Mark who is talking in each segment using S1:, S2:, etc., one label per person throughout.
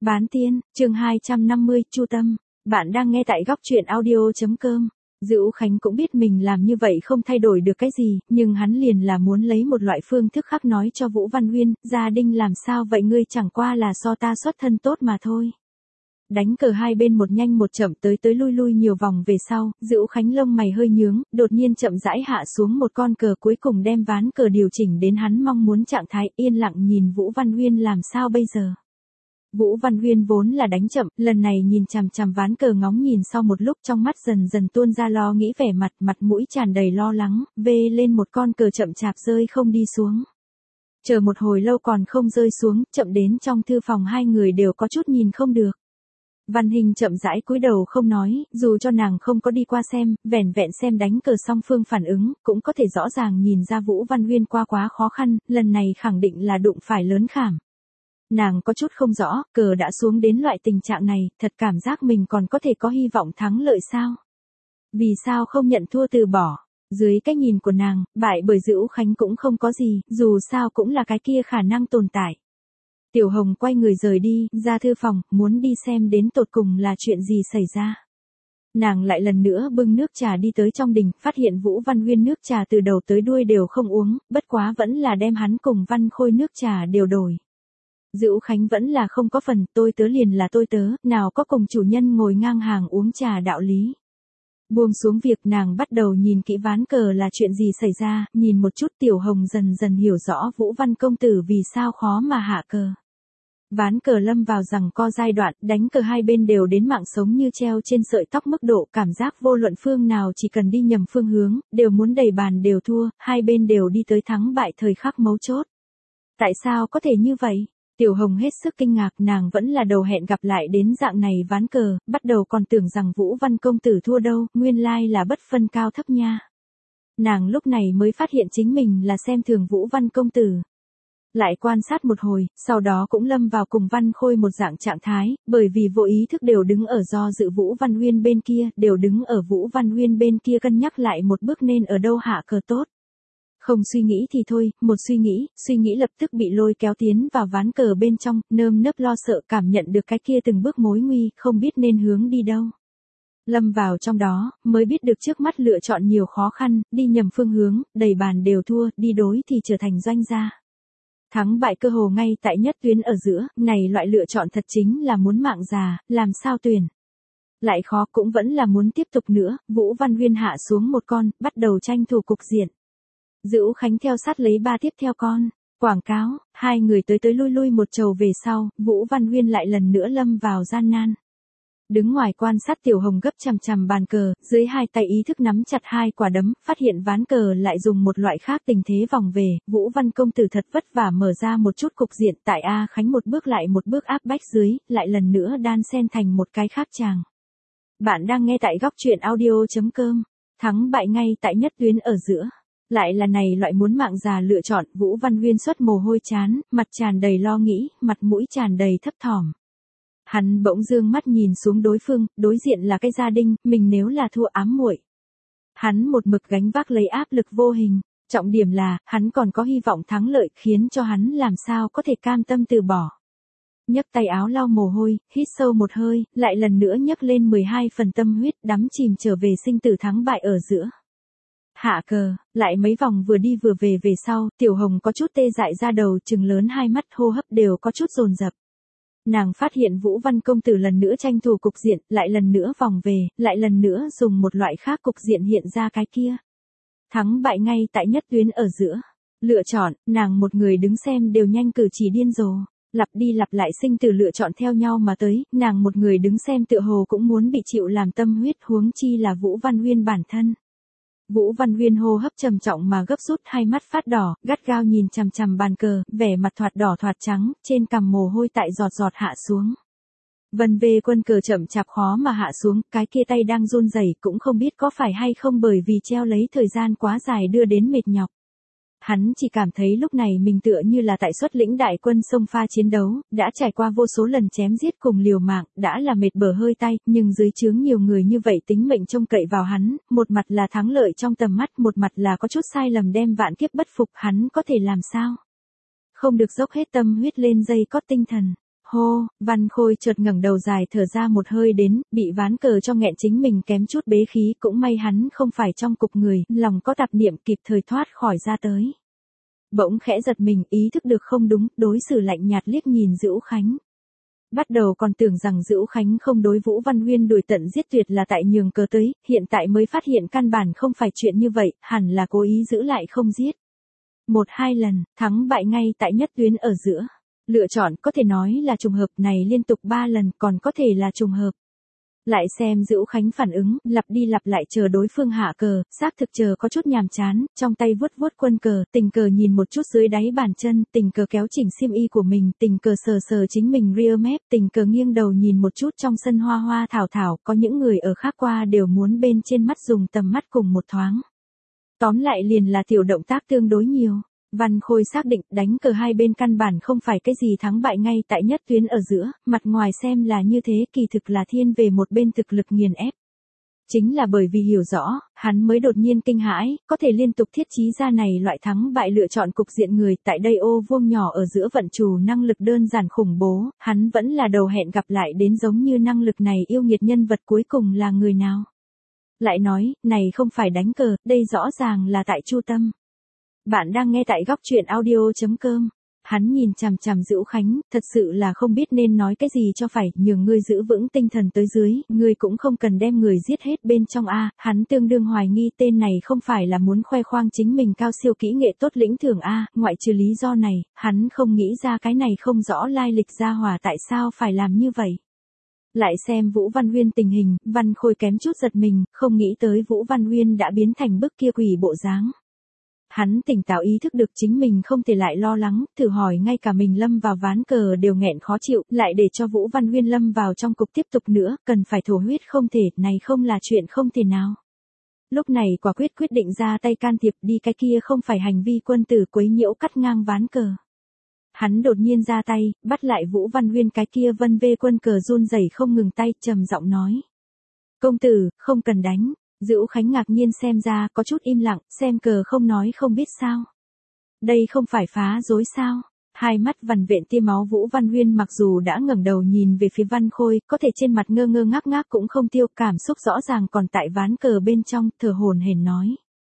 S1: Bán tiên, chương 250, Chu Tâm. Bạn đang nghe tại góc truyện audio.com. Dữu Khánh cũng biết mình làm như vậy không thay đổi được cái gì, nhưng hắn liền là muốn lấy một loại phương thức khác nói cho Vũ Văn Huyên, gia đình làm sao vậy, ngươi chẳng qua là so ta xuất thân tốt mà thôi. Đánh cờ hai bên một nhanh một chậm tới lui lui nhiều vòng về sau, Dữu Khánh lông mày hơi nhướng, đột nhiên chậm rãi hạ xuống một con cờ, cuối cùng đem ván cờ điều chỉnh đến hắn mong muốn trạng thái, yên lặng nhìn Vũ Văn Huyên làm sao bây giờ. Vũ Văn Huyên vốn là đánh chậm, lần này nhìn chằm chằm ván cờ ngóng nhìn sau một lúc, trong mắt dần dần tuôn ra lo nghĩ vẻ mặt mũi tràn đầy lo lắng, vê lên một con cờ chậm chạp rơi không đi xuống. Chờ một hồi lâu còn không rơi xuống, chậm đến trong thư phòng hai người đều có chút nhìn không được. Văn Hình chậm rãi cúi đầu không nói, dù cho nàng không có đi qua xem, vẻn vẹn xem đánh cờ song phương phản ứng, cũng có thể rõ ràng nhìn ra Vũ Văn Huyên quá khó khăn, lần này khẳng định là đụng phải lớn khảm. Nàng có chút không rõ, cờ đã xuống đến loại tình trạng này, thật cảm giác mình còn có thể có hy vọng thắng lợi sao? Vì sao không nhận thua từ bỏ? Dưới cái nhìn của nàng, bại bởi Dữu Khánh cũng không có gì, dù sao cũng là cái kia khả năng tồn tại. Tiểu Hồng quay người rời đi, ra thư phòng, muốn đi xem đến tột cùng là chuyện gì xảy ra. Nàng lại lần nữa bưng nước trà đi tới trong đình, phát hiện Vũ Văn Huyên nước trà từ đầu tới đuôi đều không uống, bất quá vẫn là đem hắn cùng Văn Khôi nước trà đều đổi. Dữu Khánh vẫn là không có phần, tôi tớ liền là tôi tớ, nào có cùng chủ nhân ngồi ngang hàng uống trà đạo lý. Buông xuống việc, nàng bắt đầu nhìn kỹ ván cờ là chuyện gì xảy ra, nhìn một chút Tiểu Hồng dần dần hiểu rõ Vũ Văn công tử vì sao khó mà hạ cờ. Ván cờ lâm vào giằng co giai đoạn, đánh cờ hai bên đều đến mạng sống như treo trên sợi tóc, mức độ cảm giác vô luận phương nào chỉ cần đi nhầm phương hướng, đều muốn đầy bàn đều thua, hai bên đều đi tới thắng bại thời khắc mấu chốt. Tại sao có thể như vậy? Tiểu Hồng hết sức kinh ngạc, nàng vẫn là đầu hẹn gặp lại đến dạng này ván cờ, bắt đầu còn tưởng rằng Vũ Văn công tử thua đâu, nguyên lai là bất phân cao thấp nha. Nàng lúc này mới phát hiện chính mình là xem thường Vũ Văn công tử. Lại quan sát một hồi, sau đó cũng lâm vào cùng Văn Khôi một dạng trạng thái, bởi vì vô ý thức đều đứng ở do dự Vũ Văn Huyên bên kia, đều đứng ở Vũ Văn Huyên bên kia cân nhắc lại một bước nên ở đâu hạ cờ tốt. Không suy nghĩ thì thôi, một suy nghĩ lập tức bị lôi kéo tiến vào ván cờ bên trong, nơm nớp lo sợ cảm nhận được cái kia từng bước mối nguy, không biết nên hướng đi đâu. Lâm vào trong đó, mới biết được trước mắt lựa chọn nhiều khó khăn, đi nhầm phương hướng, đầy bàn đều thua, đi đối thì trở thành doanh gia. Thắng bại cơ hồ ngay tại nhất tuyến ở giữa, này loại lựa chọn thật chính là muốn mạng già, làm sao tuyển. Lại khó cũng vẫn là muốn tiếp tục nữa, Vũ Văn Huyên hạ xuống một con, bắt đầu tranh thủ cục diện. Dữu Khánh theo sát lấy ba tiếp theo con, quảng cáo, hai người tới lui một trầu về sau, Vũ Văn Huyên lại lần nữa lâm vào gian nan. Đứng ngoài quan sát Tiểu Hồng gấp chằm bàn cờ, dưới hai tay ý thức nắm chặt hai quả đấm, phát hiện ván cờ lại dùng một loại khác tình thế vòng về, Vũ Văn công tử thật vất vả mở ra một chút cục diện, tại A Khánh một bước lại một bước áp bách dưới, lại lần nữa đan xen thành một cái khác chàng. Bạn đang nghe tại góc truyện audio.com, thắng bại ngay tại nhất tuyến ở giữa. Lại là này loại muốn mạng già lựa chọn, Vũ Văn Huyên xuất mồ hôi chán, mặt tràn đầy lo nghĩ, mặt mũi tràn đầy thấp thỏm. Hắn bỗng dương mắt nhìn xuống đối phương, đối diện là cái gia đình, mình nếu là thua ám muội. Hắn một mực gánh vác lấy áp lực vô hình, trọng điểm là, hắn còn có hy vọng thắng lợi, khiến cho hắn làm sao có thể cam tâm từ bỏ. Nhấc tay áo lau mồ hôi, hít sâu một hơi, lại lần nữa nhấc lên 12 phần tâm huyết, đắm chìm trở về sinh tử thắng bại ở giữa. Hạ cờ, lại mấy vòng vừa đi vừa về sau, Tiểu Hồng có chút tê dại ra đầu, trừng lớn hai mắt, hô hấp đều có chút dồn dập. Nàng phát hiện Vũ Văn công tử lần nữa tranh thủ cục diện, lại lần nữa vòng về, lại lần nữa dùng một loại khác cục diện hiện ra cái kia. Thắng bại ngay tại nhất tuyến ở giữa. Lựa chọn, nàng một người đứng xem đều nhanh cử chỉ điên rồ. Lặp đi lặp lại sinh tử lựa chọn theo nhau mà tới, nàng một người đứng xem tựa hồ cũng muốn bị chịu làm tâm huyết, huống chi là Vũ Văn Huyên bản thân. Vũ Văn Huyên hô hấp trầm trọng mà gấp rút, hai mắt phát đỏ, gắt gao nhìn chằm bàn cờ, vẻ mặt thoạt đỏ thoạt trắng, trên cằm mồ hôi tại giọt hạ xuống. Vân về quân cờ chậm chạp khó mà hạ xuống, cái kia tay đang run rẩy, cũng không biết có phải hay không bởi vì treo lấy thời gian quá dài đưa đến mệt nhọc. Hắn chỉ cảm thấy lúc này mình tựa như là tại xuất lĩnh đại quân xông pha chiến đấu, đã trải qua vô số lần chém giết cùng liều mạng, đã là mệt bở hơi tay, nhưng dưới trướng nhiều người như vậy tính mệnh trông cậy vào hắn, một mặt là thắng lợi trong tầm mắt, một mặt là có chút sai lầm đem vạn kiếp bất phục, hắn có thể làm sao? Không được dốc hết tâm huyết lên dây cót tinh thần. Hô, Văn Khôi chợt ngẩng đầu dài thở ra một hơi đến, bị ván cờ cho nghẹn chính mình kém chút bế khí, cũng may hắn không phải trong cục người, lòng có tạp niệm kịp thời thoát khỏi ra tới. Bỗng khẽ giật mình, ý thức được không đúng, đối xử lạnh nhạt liếc nhìn Dữu Khánh. Bắt đầu còn tưởng rằng Dữu Khánh không đối Vũ Văn Huyên đuổi tận giết tuyệt là tại nhường cờ tới, hiện tại mới phát hiện căn bản không phải chuyện như vậy, hẳn là cố ý giữ lại không giết. 1-2 lần, thắng bại ngay tại nhất tuyến ở giữa. Lựa chọn có thể nói là trùng hợp, này liên tục 3 lần còn có thể là trùng hợp. Lại xem Dữu Khánh phản ứng, lặp đi lặp lại chờ đối phương hạ cờ, xác thực chờ có chút nhàm chán, trong tay vuốt vuốt quân cờ, tình cờ nhìn một chút dưới đáy bàn chân, tình cờ kéo chỉnh xiêm y của mình, tình cờ sờ sờ chính mình rear mép, tình cờ nghiêng đầu nhìn một chút trong sân hoa hoa thảo thảo, có những người ở khác qua đều muốn bên trên mắt dùng tầm mắt cùng một thoáng. Tóm lại liền là tiểu động tác tương đối nhiều. Văn Khôi xác định đánh cờ hai bên căn bản không phải cái gì thắng bại ngay tại nhất tuyến ở giữa, mặt ngoài xem là như thế kỳ thực là thiên về một bên thực lực nghiền ép. Chính là bởi vì hiểu rõ, hắn mới đột nhiên kinh hãi, có thể liên tục thiết trí ra này loại thắng bại lựa chọn cục diện người tại đây ô vuông nhỏ ở giữa vận chủ năng lực đơn giản khủng bố, hắn vẫn là đầu hẹn gặp lại đến giống như năng lực này yêu nghiệt nhân vật cuối cùng là người nào. Lại nói, này không phải đánh cờ, đây rõ ràng là tại Chu Tâm. Bạn đang nghe tại góc truyện audio.com. Hắn nhìn chằm chằm Dữu Khánh, thật sự là không biết nên nói cái gì cho phải, nhường ngươi giữ vững tinh thần tới dưới, ngươi cũng không cần đem người giết hết bên trong a. Hắn tương đương hoài nghi tên này không phải là muốn khoe khoang chính mình cao siêu kỹ nghệ tốt lĩnh thưởng a, ngoại trừ lý do này, hắn không nghĩ ra cái này không rõ lai lịch gia hỏa tại sao phải làm như vậy. Lại xem Vũ Văn Huyên tình hình, Văn Khôi kém chút giật mình, không nghĩ tới Vũ Văn Huyên đã biến thành bức kia quỷ bộ dáng. Hắn tỉnh táo ý thức được chính mình không thể lại lo lắng, thử hỏi ngay cả mình lâm vào ván cờ đều nghẹn khó chịu, lại để cho Vũ Văn Huyên lâm vào trong cục tiếp tục nữa, cần phải thổ huyết không thể, này không là chuyện không thể nào. Lúc này quả quyết định ra tay can thiệp đi, cái kia không phải hành vi quân tử quấy nhiễu cắt ngang ván cờ. Hắn đột nhiên ra tay, bắt lại Vũ Văn Huyên cái kia vân vê quân cờ run rẩy không ngừng tay, trầm giọng nói. Công tử, không cần đánh. Dữu Khánh ngạc nhiên xem ra, có chút im lặng, xem cờ không nói không biết sao. Đây không phải phá rối sao? Hai mắt vằn vện tia máu Vũ Văn Huyên mặc dù đã ngẩng đầu nhìn về phía Văn Khôi, có thể trên mặt ngơ ngơ ngác ngác cũng không tiêu, cảm xúc rõ ràng còn tại ván cờ bên trong, thở hổn hển nói.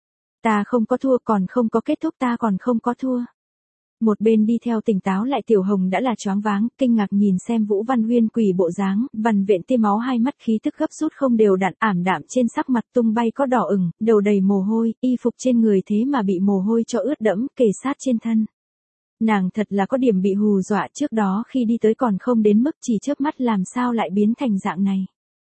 S1: Ta không có thua, còn không có kết thúc, ta còn không có thua. Một bên đi theo tỉnh táo lại Tiểu Hồng đã là choáng váng, kinh ngạc nhìn xem Vũ Văn Huyên quỷ bộ dáng, vằn vện tia máu, hai mắt khí tức gấp rút không đều đặn, ảm đạm trên sắc mặt tung bay có đỏ ửng, đầu đầy mồ hôi, y phục trên người thế mà bị mồ hôi cho ướt đẫm, kề sát trên thân. Nàng thật là có điểm bị hù dọa, trước đó khi đi tới còn không đến mức chỉ chớp mắt làm sao lại biến thành dạng này.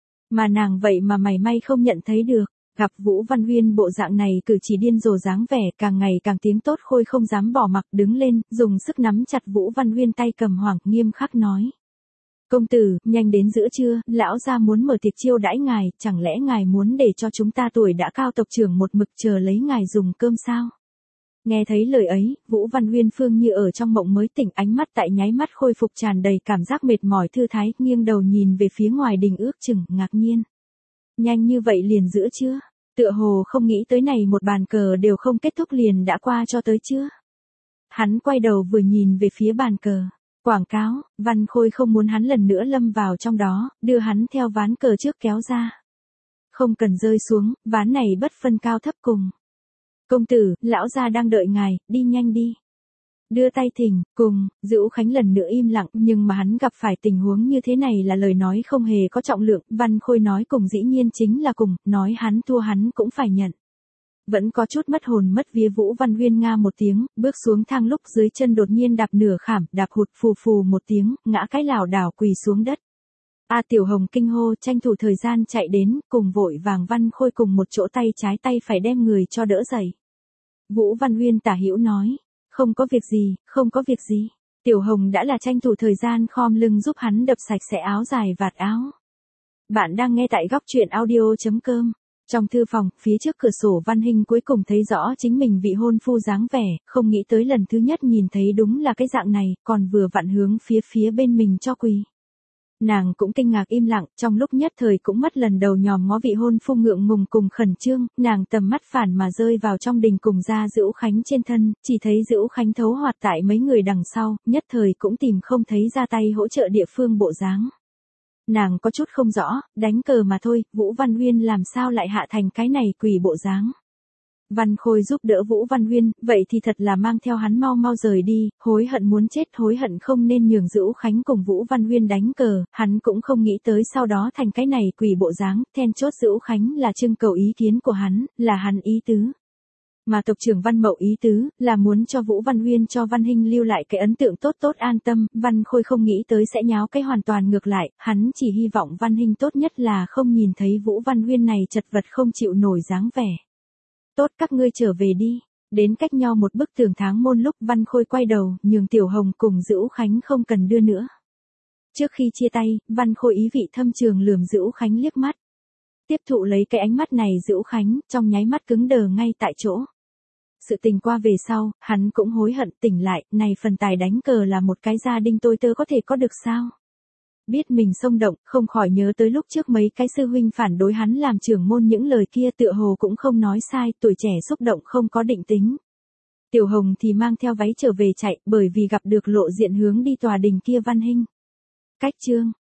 S1: Mà nàng vậy mà mảy may không nhận thấy được. Gặp Vũ Văn Huyên bộ dạng này cử chỉ điên rồ dáng vẻ, càng ngày càng tiếng tốt Khôi không dám bỏ mặc, đứng lên, dùng sức nắm chặt Vũ Văn Huyên tay cầm hoàng, nghiêm khắc nói. Công tử, nhanh đến giữa trưa, lão gia muốn mở tiệc chiêu đãi ngài, chẳng lẽ ngài muốn để cho chúng ta tuổi đã cao tộc trưởng một mực chờ lấy ngài dùng cơm sao? Nghe thấy lời ấy, Vũ Văn Huyên phương như ở trong mộng mới tỉnh, ánh mắt tại nháy mắt khôi phục tràn đầy cảm giác mệt mỏi thư thái, nghiêng đầu nhìn về phía ngoài đình ước chừng, ngạc nhiên. Nhanh như vậy liền giữa trưa, tựa hồ không nghĩ tới này một bàn cờ đều không kết thúc liền đã qua cho tới chưa. Hắn quay đầu vừa nhìn về phía bàn cờ, quảng cáo, Văn Khôi không muốn hắn lần nữa lâm vào trong đó, đưa hắn theo ván cờ trước kéo ra. Không cần rơi xuống, ván này bất phân cao thấp cùng. Công tử, lão gia đang đợi ngài, đi nhanh đi. Đưa tay thỉnh, cùng, Dữu Khánh lần nữa im lặng, nhưng mà hắn gặp phải tình huống như thế này là lời nói không hề có trọng lượng, Văn Khôi nói cùng dĩ nhiên chính là cùng, nói hắn thua hắn cũng phải nhận. Vẫn có chút mất hồn mất vía Vũ Văn Huyên nga một tiếng, bước xuống thang lúc dưới chân đột nhiên đạp nửa khảm, đạp hụt phù phù một tiếng, ngã cái lảo đảo quỳ xuống đất. Tiểu Hồng kinh hô, tranh thủ thời gian chạy đến, cùng vội vàng Văn Khôi cùng một chỗ tay trái tay phải đem người cho đỡ dậy. Vũ Văn Huyên tả hữu nói. Không có việc gì, không có việc gì. Tiểu Hồng đã là tranh thủ thời gian khom lưng giúp hắn đập sạch sẽ áo dài vạt áo. Bạn đang nghe tại góc truyện audio.com. Trong thư phòng, phía trước cửa sổ Văn Hinh cuối cùng thấy rõ chính mình vị hôn phu dáng vẻ, không nghĩ tới lần thứ nhất nhìn thấy đúng là cái dạng này, còn vừa vặn hướng phía bên mình cho quỳ. Nàng cũng kinh ngạc im lặng, trong lúc nhất thời cũng mất lần đầu nhòm ngó vị hôn phu ngượng ngùng cùng khẩn trương, nàng tầm mắt phản mà rơi vào trong đình cùng Gia Dữu Khánh trên thân, chỉ thấy Dữu Khánh thấu hoạt tại mấy người đằng sau, nhất thời cũng tìm không thấy ra tay hỗ trợ địa phương bộ dáng. Nàng có chút không rõ, đánh cờ mà thôi, Vũ Văn Huyên làm sao lại hạ thành cái này quỷ bộ dáng. Văn Khôi giúp đỡ Vũ Văn Huyên, vậy thì thật là mang theo hắn mau mau rời đi, hối hận muốn chết, hối hận không nên nhường Dữu Khánh cùng Vũ Văn Huyên đánh cờ, hắn cũng không nghĩ tới sau đó thành cái này quỷ bộ dáng, then chốt Dữu Khánh là trưng cầu ý kiến của hắn, là hắn ý tứ. Mà tộc trưởng Văn Mậu ý tứ, là muốn cho Vũ Văn Huyên cho Văn Hinh lưu lại cái ấn tượng tốt tốt an tâm, Văn Khôi không nghĩ tới sẽ nháo cái hoàn toàn ngược lại, hắn chỉ hy vọng Văn Hinh tốt nhất là không nhìn thấy Vũ Văn Huyên này chật vật không chịu nổi dáng vẻ. Tốt, các ngươi trở về đi. Đến cách nho một bức tường tháng môn lúc Văn Khôi quay đầu, nhường Tiểu Hồng cùng Dữu Khánh không cần đưa nữa. Trước khi chia tay, Văn Khôi ý vị thâm trường lườm Dữu Khánh liếc mắt. Tiếp thụ lấy cái ánh mắt này Dữu Khánh, trong nháy mắt cứng đờ ngay tại chỗ. Sự tình qua về sau, hắn cũng hối hận tỉnh lại, này phần tài đánh cờ là một cái gia đình tôi tớ có thể có được sao? Biết mình xông động, không khỏi nhớ tới lúc trước mấy cái sư huynh phản đối hắn làm trưởng môn những lời kia tựa hồ cũng không nói sai, tuổi trẻ xúc động không có định tính. Tiểu Hồng thì mang theo váy trở về chạy, bởi vì gặp được lộ diện hướng đi tòa đình kia Văn Hinh. Cách chương